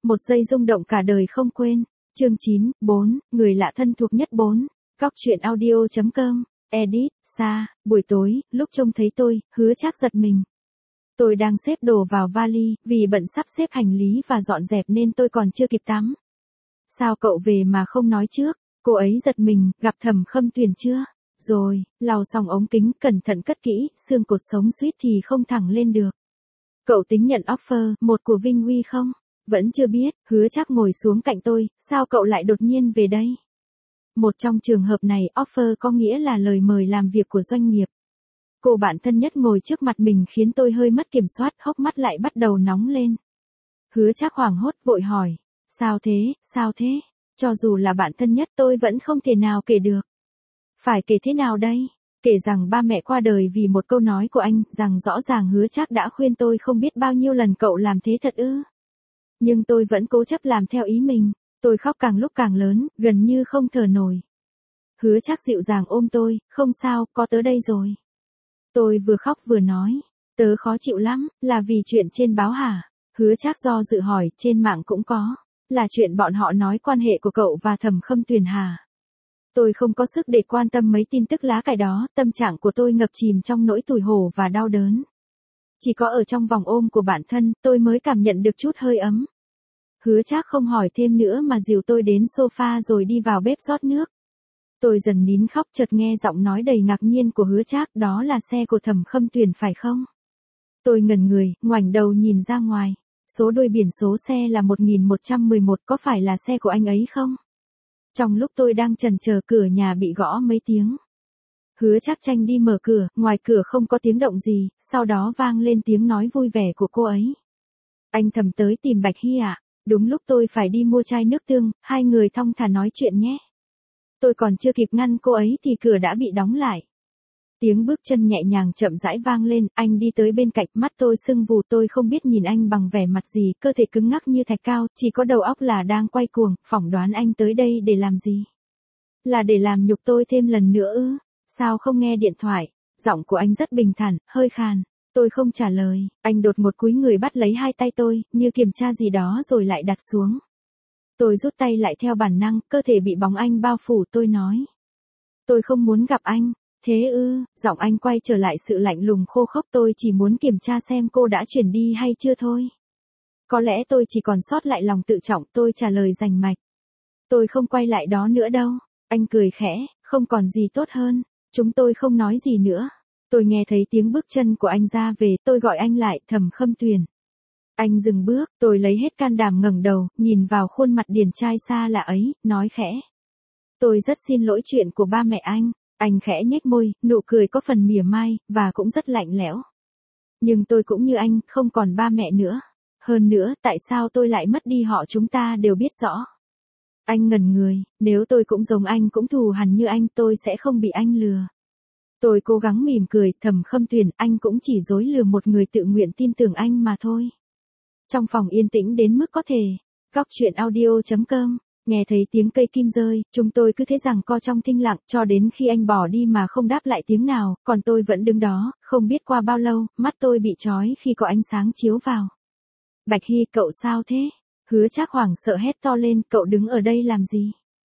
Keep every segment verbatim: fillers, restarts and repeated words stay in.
một giây rung động cả đời không quên. Chương chín, bốn, người lạ thân thuộc nhất bốn. Góc truyện audio chấm com, edit, Sa, buổi tối, lúc trông thấy tôi, Hứa Trác giật mình. Tôi đang xếp đồ vào vali, vì bận sắp xếp hành lý và dọn dẹp nên tôi còn chưa kịp tắm. Sao cậu về mà không nói trước? Cô ấy giật mình, gặp Thẩm Khâm Tuyền chưa? Rồi, lau xong ống kính, cẩn thận cất kỹ, xương cột sống suýt thì không thẳng lên được. Cậu tính nhận offer, một của Vinh Huy không? Vẫn chưa biết, Hứa Trác ngồi xuống cạnh tôi, sao cậu lại đột nhiên về đây? Một trong trường hợp này, offer có nghĩa là lời mời làm việc của doanh nghiệp. Cô bạn thân nhất ngồi trước mặt mình khiến tôi hơi mất kiểm soát, hốc mắt lại bắt đầu nóng lên. Hứa Trác hoảng hốt vội hỏi, sao thế, sao thế? Cho dù là bạn thân nhất tôi vẫn không thể nào kể được. Phải kể thế nào đây? Kể rằng ba mẹ qua đời vì một câu nói của anh, rằng rõ ràng Hứa Trác đã khuyên tôi không biết bao nhiêu lần cậu làm thế thật ư? Nhưng tôi vẫn cố chấp làm theo ý mình, tôi khóc càng lúc càng lớn, gần như không thở nổi. Hứa Trác dịu dàng ôm tôi, không sao, có tớ đây rồi. Tôi vừa khóc vừa nói, tớ khó chịu lắm, là vì chuyện trên báo hả? Hứa Trác do dự hỏi, trên mạng cũng có, là chuyện bọn họ nói quan hệ của cậu và Thẩm Khâm Tuyền hả? Tôi không có sức để quan tâm mấy tin tức lá cải đó, tâm trạng của tôi ngập chìm trong nỗi tủi hổ và đau đớn. Chỉ có ở trong vòng ôm của bản thân, tôi mới cảm nhận được chút hơi ấm. Hứa Trác không hỏi thêm nữa mà dìu tôi đến sofa rồi đi vào bếp rót nước. Tôi dần nín khóc, chợt nghe giọng nói đầy ngạc nhiên của Hứa Trác, đó là xe của Thẩm Khâm Tuyền phải không? Tôi ngẩn người, ngoảnh đầu nhìn ra ngoài. Số đuôi biển số xe là một nghìn một trăm mười một, có phải là xe của anh ấy không? Trong lúc tôi đang chần chờ, cửa nhà bị gõ mấy tiếng. Hứa Trác tranh đi mở cửa, ngoài cửa không có tiếng động gì, sau đó vang lên tiếng nói vui vẻ của cô ấy. Anh Thẩm tới tìm Bạch Hy ạ? Đúng lúc tôi phải đi mua chai nước tương, hai người thong thả nói chuyện nhé. Tôi còn chưa kịp ngăn cô ấy thì cửa đã bị đóng lại. Tiếng bước chân nhẹ nhàng chậm rãi vang lên, anh đi tới bên cạnh, mắt tôi sưng vù, tôi không biết nhìn anh bằng vẻ mặt gì, cơ thể cứng ngắc như thạch cao, chỉ có đầu óc là đang quay cuồng, phỏng đoán anh tới đây để làm gì? Là để làm nhục tôi thêm lần nữa ư? Sao không nghe điện thoại? Giọng của anh rất bình thản, hơi khàn. Tôi không trả lời, anh đột một cúi người bắt lấy hai tay tôi, như kiểm tra gì đó rồi lại đặt xuống. Tôi rút tay lại theo bản năng, cơ thể bị bóng anh bao phủ, tôi nói. Tôi không muốn gặp anh. Thế ư? Giọng anh quay trở lại sự lạnh lùng khô khốc, tôi chỉ muốn kiểm tra xem cô đã chuyển đi hay chưa thôi. Có lẽ tôi chỉ còn sót lại lòng tự trọng, tôi trả lời rành mạch. Tôi không quay lại đó nữa đâu. Anh cười khẽ, không còn gì tốt hơn. Chúng tôi không nói gì nữa. Tôi nghe thấy tiếng bước chân của anh ra về, tôi gọi anh lại, Thẩm Khâm Tuyền. Anh dừng bước, tôi lấy hết can đảm ngẩng đầu, nhìn vào khuôn mặt điển trai xa lạ ấy, nói khẽ. Tôi rất xin lỗi chuyện của ba mẹ anh. Anh khẽ nhếch môi, nụ cười có phần mỉa mai, và cũng rất lạnh lẽo. Nhưng tôi cũng như anh, không còn ba mẹ nữa. Hơn nữa, tại sao tôi lại mất đi họ chúng ta đều biết rõ. Anh ngẩn người, nếu tôi cũng giống anh cũng thù hằn như anh, tôi sẽ không bị anh lừa. Tôi cố gắng mỉm cười, Thẩm Khâm Tuyền, anh cũng chỉ dối lừa một người tự nguyện tin tưởng anh mà thôi. Trong phòng yên tĩnh đến mức có thể. Góc truyện audio chấm com. Nghe thấy tiếng cây kim rơi, chúng tôi cứ thế giằng co trong thinh lặng, cho đến khi anh bỏ đi mà không đáp lại tiếng nào, còn tôi vẫn đứng đó, không biết qua bao lâu, mắt tôi bị chói khi có ánh sáng chiếu vào. Bạch Hy, cậu sao thế? Hứa Trác hoảng sợ hét to lên, cậu đứng ở đây làm gì?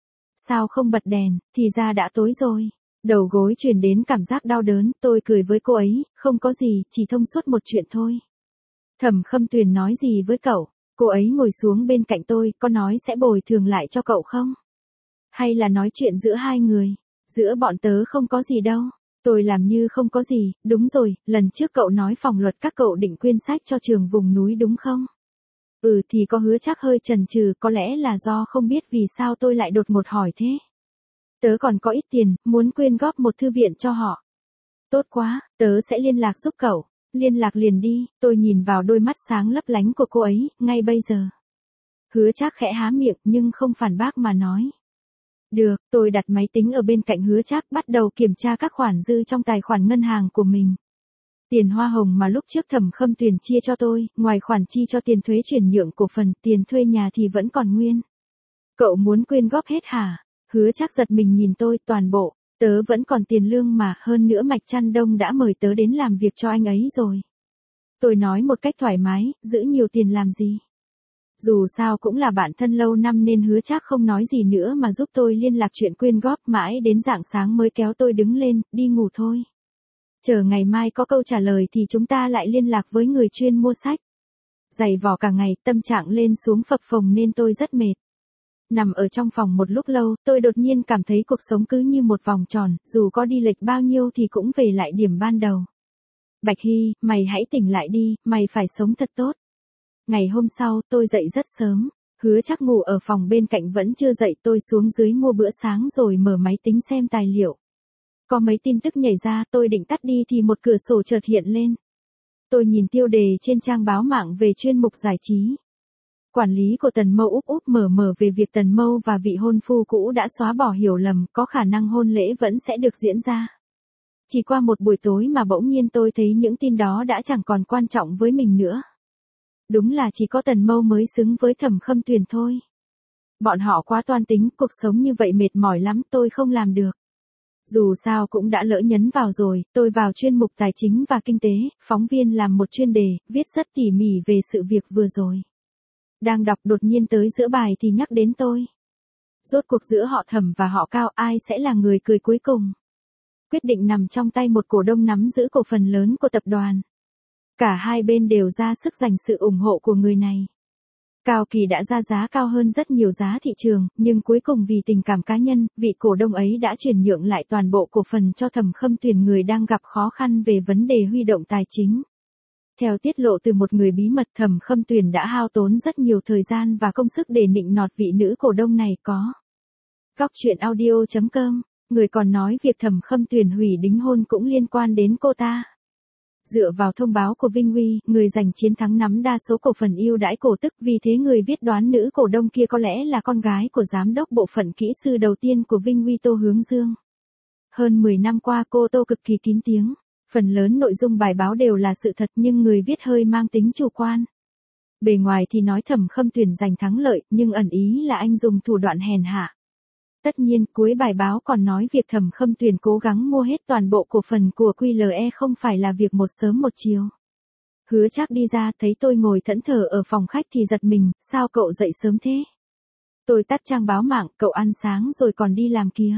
Sao không bật đèn, thì ra đã tối rồi. Đầu gối truyền đến cảm giác đau đớn, tôi cười với cô ấy, không có gì, chỉ thông suốt một chuyện thôi. Thẩm Khâm Tuyền nói gì với cậu? Cô ấy ngồi xuống bên cạnh tôi, có nói sẽ bồi thường lại cho cậu không? Hay là nói chuyện giữa hai người? Giữa bọn tớ không có gì đâu. Tôi làm như không có gì, đúng rồi, lần trước cậu nói phòng luật các cậu định quyên sách cho trường vùng núi đúng không? Ừ thì có. Hứa Trác hơi chần chừ, có lẽ là do không biết vì sao tôi lại đột ngột hỏi thế. Tớ còn có ít tiền, muốn quyên góp một thư viện cho họ. Tốt quá, tớ sẽ liên lạc giúp cậu. Liên lạc liền đi, tôi nhìn vào đôi mắt sáng lấp lánh của cô ấy, ngay bây giờ. Hứa Trác khẽ há miệng nhưng không phản bác mà nói. Được, tôi đặt máy tính ở bên cạnh Hứa Trác, bắt đầu kiểm tra các khoản dư trong tài khoản ngân hàng của mình. Tiền hoa hồng mà lúc trước Thẩm Khâm Tuyền chia cho tôi, ngoài khoản chi cho tiền thuế chuyển nhượng cổ phần, tiền thuê nhà thì vẫn còn nguyên. Cậu muốn quyên góp hết hả? Hứa Trác giật mình nhìn tôi, toàn bộ. Tớ vẫn còn tiền lương mà, hơn nữa Mạch Trăn Đông đã mời tớ đến làm việc cho anh ấy rồi. Tôi nói một cách thoải mái, giữ nhiều tiền làm gì? Dù sao cũng là bạn thân lâu năm nên Hứa Trác không nói gì nữa mà giúp tôi liên lạc chuyện quyên góp, mãi đến rạng sáng mới kéo tôi đứng lên, đi ngủ thôi. Chờ ngày mai có câu trả lời thì chúng ta lại liên lạc với người chuyên mua sách. Dày vò cả ngày, tâm trạng lên xuống phập phồng nên tôi rất mệt. Nằm ở trong phòng một lúc lâu, tôi đột nhiên cảm thấy cuộc sống cứ như một vòng tròn, dù có đi lệch bao nhiêu thì cũng về lại điểm ban đầu. Bạch Hy, mày hãy tỉnh lại đi, mày phải sống thật tốt. Ngày hôm sau, tôi dậy rất sớm. Hứa Trác ngủ ở phòng bên cạnh vẫn chưa dậy, tôi xuống dưới mua bữa sáng rồi mở máy tính xem tài liệu. Có mấy tin tức nhảy ra, tôi định tắt đi thì một cửa sổ chợt hiện lên. Tôi nhìn tiêu đề trên trang báo mạng về chuyên mục giải trí. Quản lý của Tần Mâu úp úp mở mở về việc Tần Mâu và vị hôn phu cũ đã xóa bỏ hiểu lầm, có khả năng hôn lễ vẫn sẽ được diễn ra. Chỉ qua một buổi tối mà bỗng nhiên tôi thấy những tin đó đã chẳng còn quan trọng với mình nữa. Đúng là chỉ có Tần Mâu mới xứng với Thẩm Khâm Tuyền thôi. Bọn họ quá toan tính, cuộc sống như vậy mệt mỏi lắm, tôi không làm được. Dù sao cũng đã lỡ nhấn vào rồi, tôi vào chuyên mục tài chính và kinh tế, phóng viên làm một chuyên đề, viết rất tỉ mỉ về sự việc vừa rồi. Đang đọc đột nhiên tới giữa bài thì nhắc đến tôi. Rốt cuộc giữa họ Thẩm và họ Cao ai sẽ là người cười cuối cùng? Quyết định nằm trong tay một cổ đông nắm giữ cổ phần lớn của tập đoàn. Cả hai bên đều ra sức giành sự ủng hộ của người này. Cao Kỳ đã ra giá cao hơn rất nhiều giá thị trường, nhưng cuối cùng vì tình cảm cá nhân, vị cổ đông ấy đã chuyển nhượng lại toàn bộ cổ phần cho Thẩm Khâm Tuyền, người đang gặp khó khăn về vấn đề huy động tài chính. Theo tiết lộ từ một người bí mật, Thẩm Khâm Tuyền đã hao tốn rất nhiều thời gian và công sức để nịnh nọt vị nữ cổ đông này có. Góc truyện audio chấm com, người còn nói việc Thẩm Khâm Tuyền hủy đính hôn cũng liên quan đến cô ta. Dựa vào thông báo của Vinh Uy, người giành chiến thắng nắm đa số cổ phần ưu đãi cổ tức, vì thế người viết đoán nữ cổ đông kia có lẽ là con gái của giám đốc bộ phận kỹ sư đầu tiên của Vinh Uy, Tô Hướng Dương. Hơn mười năm qua cô Tô cực kỳ kín tiếng, phần lớn nội dung bài báo đều là sự thật nhưng người viết hơi mang tính chủ quan. Bề ngoài thì nói Thẩm Khâm Tuyền giành thắng lợi, nhưng ẩn ý là anh dùng thủ đoạn hèn hạ. Tất nhiên, cuối bài báo còn nói việc Thẩm Khâm Tuyền cố gắng mua hết toàn bộ cổ phần của quy lờ e không phải là việc một sớm một chiều. Hứa Trác đi ra thấy tôi ngồi thẫn thờ ở phòng khách thì giật mình, sao cậu dậy sớm thế? Tôi tắt trang báo mạng, cậu ăn sáng rồi còn đi làm kia.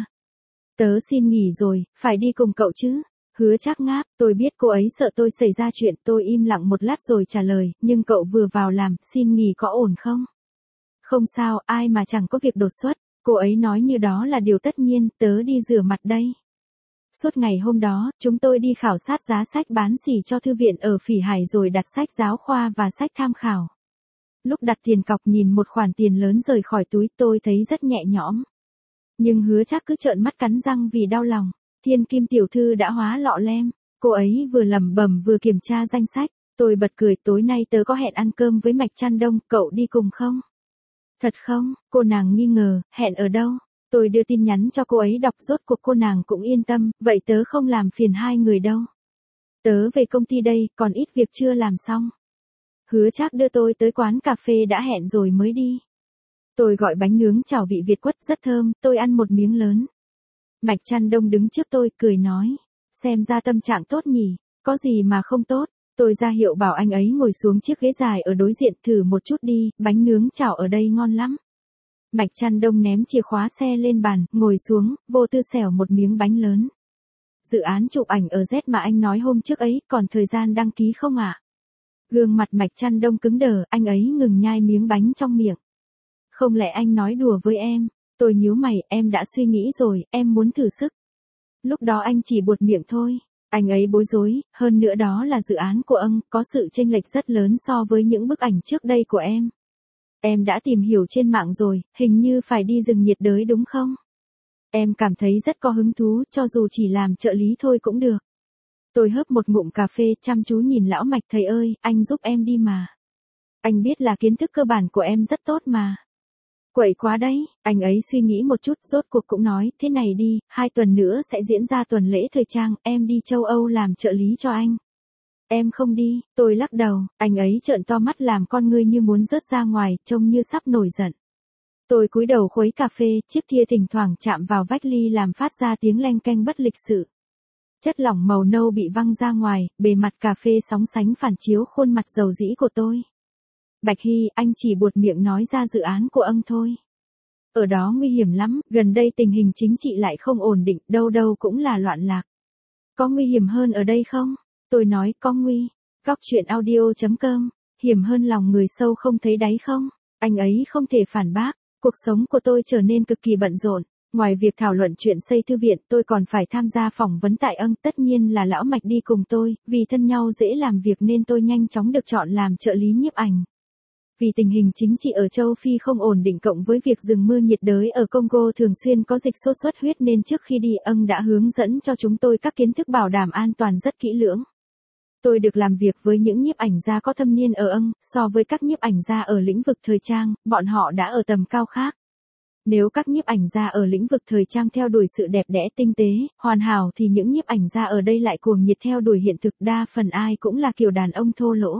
Tớ xin nghỉ rồi, phải đi cùng cậu chứ? Hứa Trác ngáp, tôi biết cô ấy sợ tôi xảy ra chuyện, tôi im lặng một lát rồi trả lời, nhưng cậu vừa vào làm, xin nghỉ có ổn không? Không sao, ai mà chẳng có việc đột xuất. Cô ấy nói như đó là điều tất nhiên, tớ đi rửa mặt đây. Suốt ngày hôm đó, chúng tôi đi khảo sát giá sách bán xỉ cho thư viện ở Phỉ Hải rồi đặt sách giáo khoa và sách tham khảo. Lúc đặt tiền cọc nhìn một khoản tiền lớn rời khỏi túi, tôi thấy rất nhẹ nhõm. Nhưng Hứa Trác cứ trợn mắt cắn răng vì đau lòng. Thiên Kim tiểu thư đã hóa lọ lem. Cô ấy vừa lẩm bẩm vừa kiểm tra danh sách. Tôi bật cười, tối nay tớ có hẹn ăn cơm với Mạch Trăn Đông, cậu đi cùng không? Thật không? Cô nàng nghi ngờ, hẹn ở đâu? Tôi đưa tin nhắn cho cô ấy đọc, rốt cuộc cô nàng cũng yên tâm, vậy tớ không làm phiền hai người đâu. Tớ về công ty đây, còn ít việc chưa làm xong. Hứa Trác đưa tôi tới quán cà phê đã hẹn rồi mới đi. Tôi gọi bánh nướng chảo vị Việt quất rất thơm, tôi ăn một miếng lớn. Mạch Trăn Đông đứng trước tôi, cười nói, xem ra tâm trạng tốt nhỉ, có gì mà không tốt. Tôi ra hiệu bảo anh ấy ngồi xuống chiếc ghế dài ở đối diện, thử một chút đi, bánh nướng chảo ở đây ngon lắm. Mạch Trăn Đông ném chìa khóa xe lên bàn, ngồi xuống, vô tư xẻo một miếng bánh lớn. Dự án chụp ảnh ở Z mà anh nói hôm trước ấy, còn thời gian đăng ký không ạ? À? Gương mặt Mạch Trăn Đông cứng đờ, anh ấy ngừng nhai miếng bánh trong miệng. Không lẽ anh nói đùa với em? Tôi nhíu mày, em đã suy nghĩ rồi, em muốn thử sức. Lúc đó anh chỉ buột miệng thôi. Anh ấy bối rối, hơn nữa đó là dự án của ông, có sự chênh lệch rất lớn so với những bức ảnh trước đây của em. Em đã tìm hiểu trên mạng rồi, hình như phải đi rừng nhiệt đới đúng không? Em cảm thấy rất có hứng thú, cho dù chỉ làm trợ lý thôi cũng được. Tôi hớp một ngụm cà phê, chăm chú nhìn lão Mạch, thầy ơi, anh giúp em đi mà. Anh biết là kiến thức cơ bản của em rất tốt mà. Quậy quá đấy, anh ấy suy nghĩ một chút, rốt cuộc cũng nói, thế này đi, hai tuần nữa sẽ diễn ra tuần lễ thời trang, em đi châu Âu làm trợ lý cho anh. Em không đi, tôi lắc đầu, anh ấy trợn to mắt làm con ngươi như muốn rớt ra ngoài, trông như sắp nổi giận. Tôi cúi đầu khuấy cà phê, chiếc thìa thỉnh thoảng chạm vào vách ly làm phát ra tiếng leng keng bất lịch sự. Chất lỏng màu nâu bị văng ra ngoài, bề mặt cà phê sóng sánh phản chiếu khuôn mặt dầu dĩ của tôi. Bạch Hy, anh chỉ buột miệng nói ra dự án của ông thôi. Ở đó nguy hiểm lắm, gần đây tình hình chính trị lại không ổn định, đâu đâu cũng là loạn lạc. Có nguy hiểm hơn ở đây không? Tôi nói, có nguy. Góc chuyện audio chấm com, hiểm hơn lòng người sâu không thấy đáy không? Anh ấy không thể phản bác. Cuộc sống của tôi trở nên cực kỳ bận rộn. Ngoài việc thảo luận chuyện xây thư viện, tôi còn phải tham gia phỏng vấn tại âng, tất nhiên là lão Mạch đi cùng tôi, vì thân nhau dễ làm việc nên tôi nhanh chóng được chọn làm trợ lý nhiếp ảnh. Vì tình hình chính trị ở châu Phi không ổn định cộng với việc rừng mưa nhiệt đới ở Congo thường xuyên có dịch sốt xuất huyết nên trước khi đi âng đã hướng dẫn cho chúng tôi các kiến thức bảo đảm an toàn rất kỹ lưỡng. Tôi được làm việc với những nhiếp ảnh gia có thâm niên ở âng, so với các nhiếp ảnh gia ở lĩnh vực thời trang, bọn họ đã ở tầm cao khác. Nếu các nhiếp ảnh gia ở lĩnh vực thời trang theo đuổi sự đẹp đẽ tinh tế, hoàn hảo thì những nhiếp ảnh gia ở đây lại cuồng nhiệt theo đuổi hiện thực, đa phần ai cũng là kiểu đàn ông thô lỗ.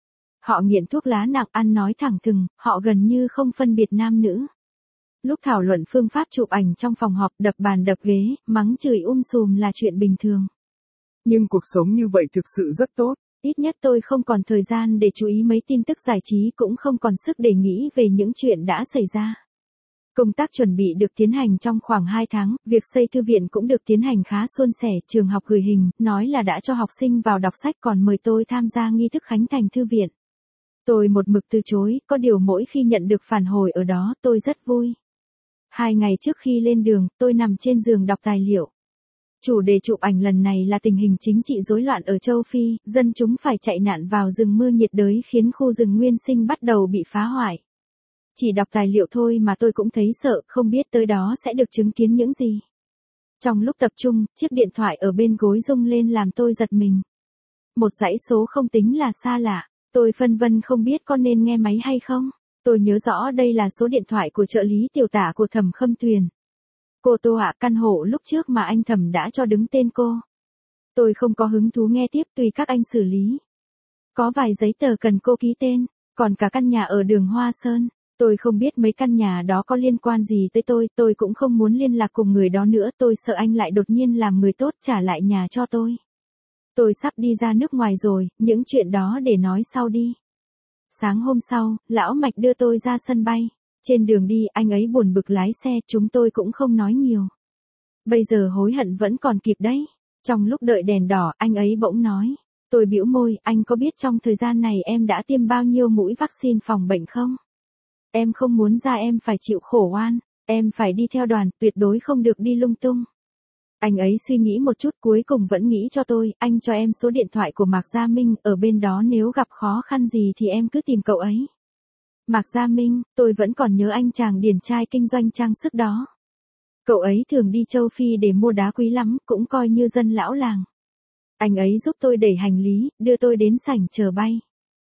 Họ nghiện thuốc lá nặng, ăn nói thẳng thừng, họ gần như không phân biệt nam nữ. Lúc thảo luận phương pháp chụp ảnh trong phòng họp, đập bàn đập ghế, mắng chửi um sùm là chuyện bình thường. Nhưng cuộc sống như vậy thực sự rất tốt. Ít nhất tôi không còn thời gian để chú ý mấy tin tức giải trí, cũng không còn sức để nghĩ về những chuyện đã xảy ra. Công tác chuẩn bị được tiến hành trong khoảng hai tháng, việc xây thư viện cũng được tiến hành khá suôn sẻ, trường học gửi hình, nói là đã cho học sinh vào đọc sách còn mời tôi tham gia nghi thức khánh thành thư viện. Tôi một mực từ chối, có điều mỗi khi nhận được phản hồi ở đó, tôi rất vui. Hai ngày trước khi lên đường, tôi nằm trên giường đọc tài liệu. Chủ đề chụp ảnh lần này là tình hình chính trị rối loạn ở châu Phi, dân chúng phải chạy nạn vào rừng mưa nhiệt đới khiến khu rừng nguyên sinh bắt đầu bị phá hoại. Chỉ đọc tài liệu thôi mà tôi cũng thấy sợ, không biết tới đó sẽ được chứng kiến những gì. Trong lúc tập trung, chiếc điện thoại ở bên gối rung lên làm tôi giật mình. Một dãy số không tính là xa lạ, tôi phân vân không biết có nên nghe máy hay không. Tôi nhớ rõ đây là số điện thoại của trợ lý tiểu tả của Thẩm Khâm Tuyền. Cô Tô ạ, căn hộ lúc trước mà anh Thẩm đã cho đứng tên cô. Tôi không có hứng thú nghe tiếp, tùy các anh xử lý. Có vài giấy tờ cần cô ký tên, còn cả căn nhà ở đường Hoa Sơn. Tôi không biết mấy căn nhà đó có liên quan gì tới tôi, tôi cũng không muốn liên lạc cùng người đó nữa, tôi sợ anh lại đột nhiên làm người tốt trả lại nhà cho tôi. Tôi sắp đi ra nước ngoài rồi, những chuyện đó để nói sau đi. Sáng hôm sau, lão Mạch đưa tôi ra sân bay. Trên đường đi, anh ấy buồn bực lái xe, chúng tôi cũng không nói nhiều. Bây giờ hối hận vẫn còn kịp đấy. Trong lúc đợi đèn đỏ, anh ấy bỗng nói. Tôi bĩu môi, anh có biết trong thời gian này em đã tiêm bao nhiêu mũi vaccine phòng bệnh không? Em không muốn ra em phải chịu khổ oan, em phải đi theo đoàn, tuyệt đối không được đi lung tung. Anh ấy suy nghĩ một chút cuối cùng vẫn nghĩ cho tôi, anh cho em số điện thoại của Mạc Gia Minh, ở bên đó nếu gặp khó khăn gì thì em cứ tìm cậu ấy. Mạc Gia Minh, tôi vẫn còn nhớ anh chàng điển trai kinh doanh trang sức đó. Cậu ấy thường đi châu Phi để mua đá quý lắm, cũng coi như dân lão làng. Anh ấy giúp tôi đẩy hành lý, đưa tôi đến sảnh chờ bay.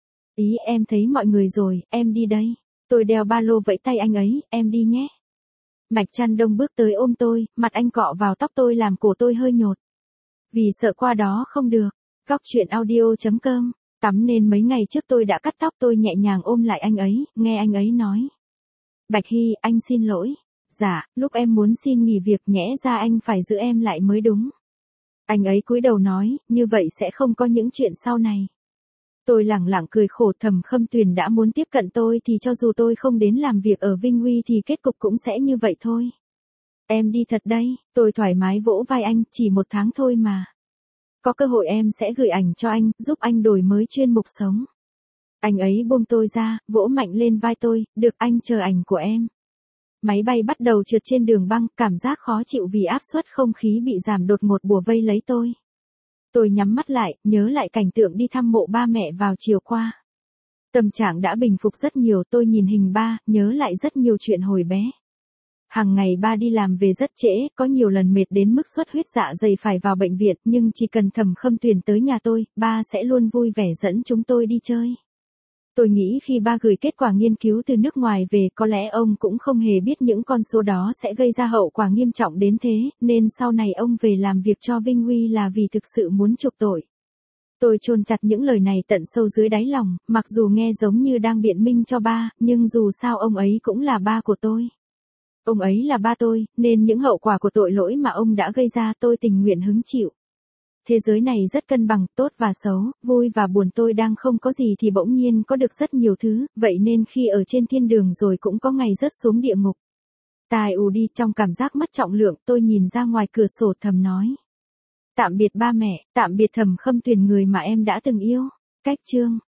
Ý em thấy mọi người rồi, em đi đây. Tôi đeo ba lô vẫy tay anh ấy, em đi nhé. Mạch Trăn Đông bước tới ôm tôi, mặt anh cọ vào tóc tôi làm cổ tôi hơi nhột. Vì sợ qua đó không được. Góc chuyện audio chấm com, tắm nên mấy ngày trước tôi đã cắt tóc, tôi nhẹ nhàng ôm lại anh ấy, nghe anh ấy nói. Bạch Hy, anh xin lỗi. Dạ, lúc em muốn xin nghỉ việc nhẽ ra anh phải giữ em lại mới đúng. Anh ấy cúi đầu nói, như vậy sẽ không có những chuyện sau này. Tôi lẳng lặng cười khổ, Thẩm Khâm Tuyền đã muốn tiếp cận tôi thì cho dù tôi không đến làm việc ở Vinh Uy thì kết cục cũng sẽ như vậy thôi. Em đi thật đây, tôi thoải mái vỗ vai anh, chỉ một tháng thôi mà. Có cơ hội em sẽ gửi ảnh cho anh, giúp anh đổi mới chuyên mục sống. Anh ấy buông tôi ra, vỗ mạnh lên vai tôi, được anh chờ ảnh của em. Máy bay bắt đầu trượt trên đường băng, cảm giác khó chịu vì áp suất không khí bị giảm đột ngột bủa vây lấy tôi. Tôi nhắm mắt lại, nhớ lại cảnh tượng đi thăm mộ ba mẹ vào chiều qua. Tâm trạng đã bình phục rất nhiều, tôi nhìn hình ba, nhớ lại rất nhiều chuyện hồi bé. Hàng ngày ba đi làm về rất trễ, có nhiều lần mệt đến mức xuất huyết dạ dày phải vào bệnh viện, nhưng chỉ cần Thẩm Khâm Tuyền tới nhà tôi, ba sẽ luôn vui vẻ dẫn chúng tôi đi chơi. Tôi nghĩ khi ba gửi kết quả nghiên cứu từ nước ngoài về, có lẽ ông cũng không hề biết những con số đó sẽ gây ra hậu quả nghiêm trọng đến thế, nên sau này ông về làm việc cho Vinh Uy là vì thực sự muốn chuộc tội. Tôi chôn chặt những lời này tận sâu dưới đáy lòng, mặc dù nghe giống như đang biện minh cho ba, nhưng dù sao ông ấy cũng là ba của tôi. Ông ấy là ba tôi, nên những hậu quả của tội lỗi mà ông đã gây ra tôi tình nguyện hứng chịu. Thế giới này rất cân bằng, tốt và xấu, vui và buồn, tôi đang không có gì thì bỗng nhiên có được rất nhiều thứ, vậy nên khi ở trên thiên đường rồi cũng có ngày rớt xuống địa ngục. Tai ù đi, trong cảm giác mất trọng lượng, tôi nhìn ra ngoài cửa sổ thầm nói. Tạm biệt ba mẹ, tạm biệt Thẩm Khâm Tuyền, người mà em đã từng yêu. Cách chương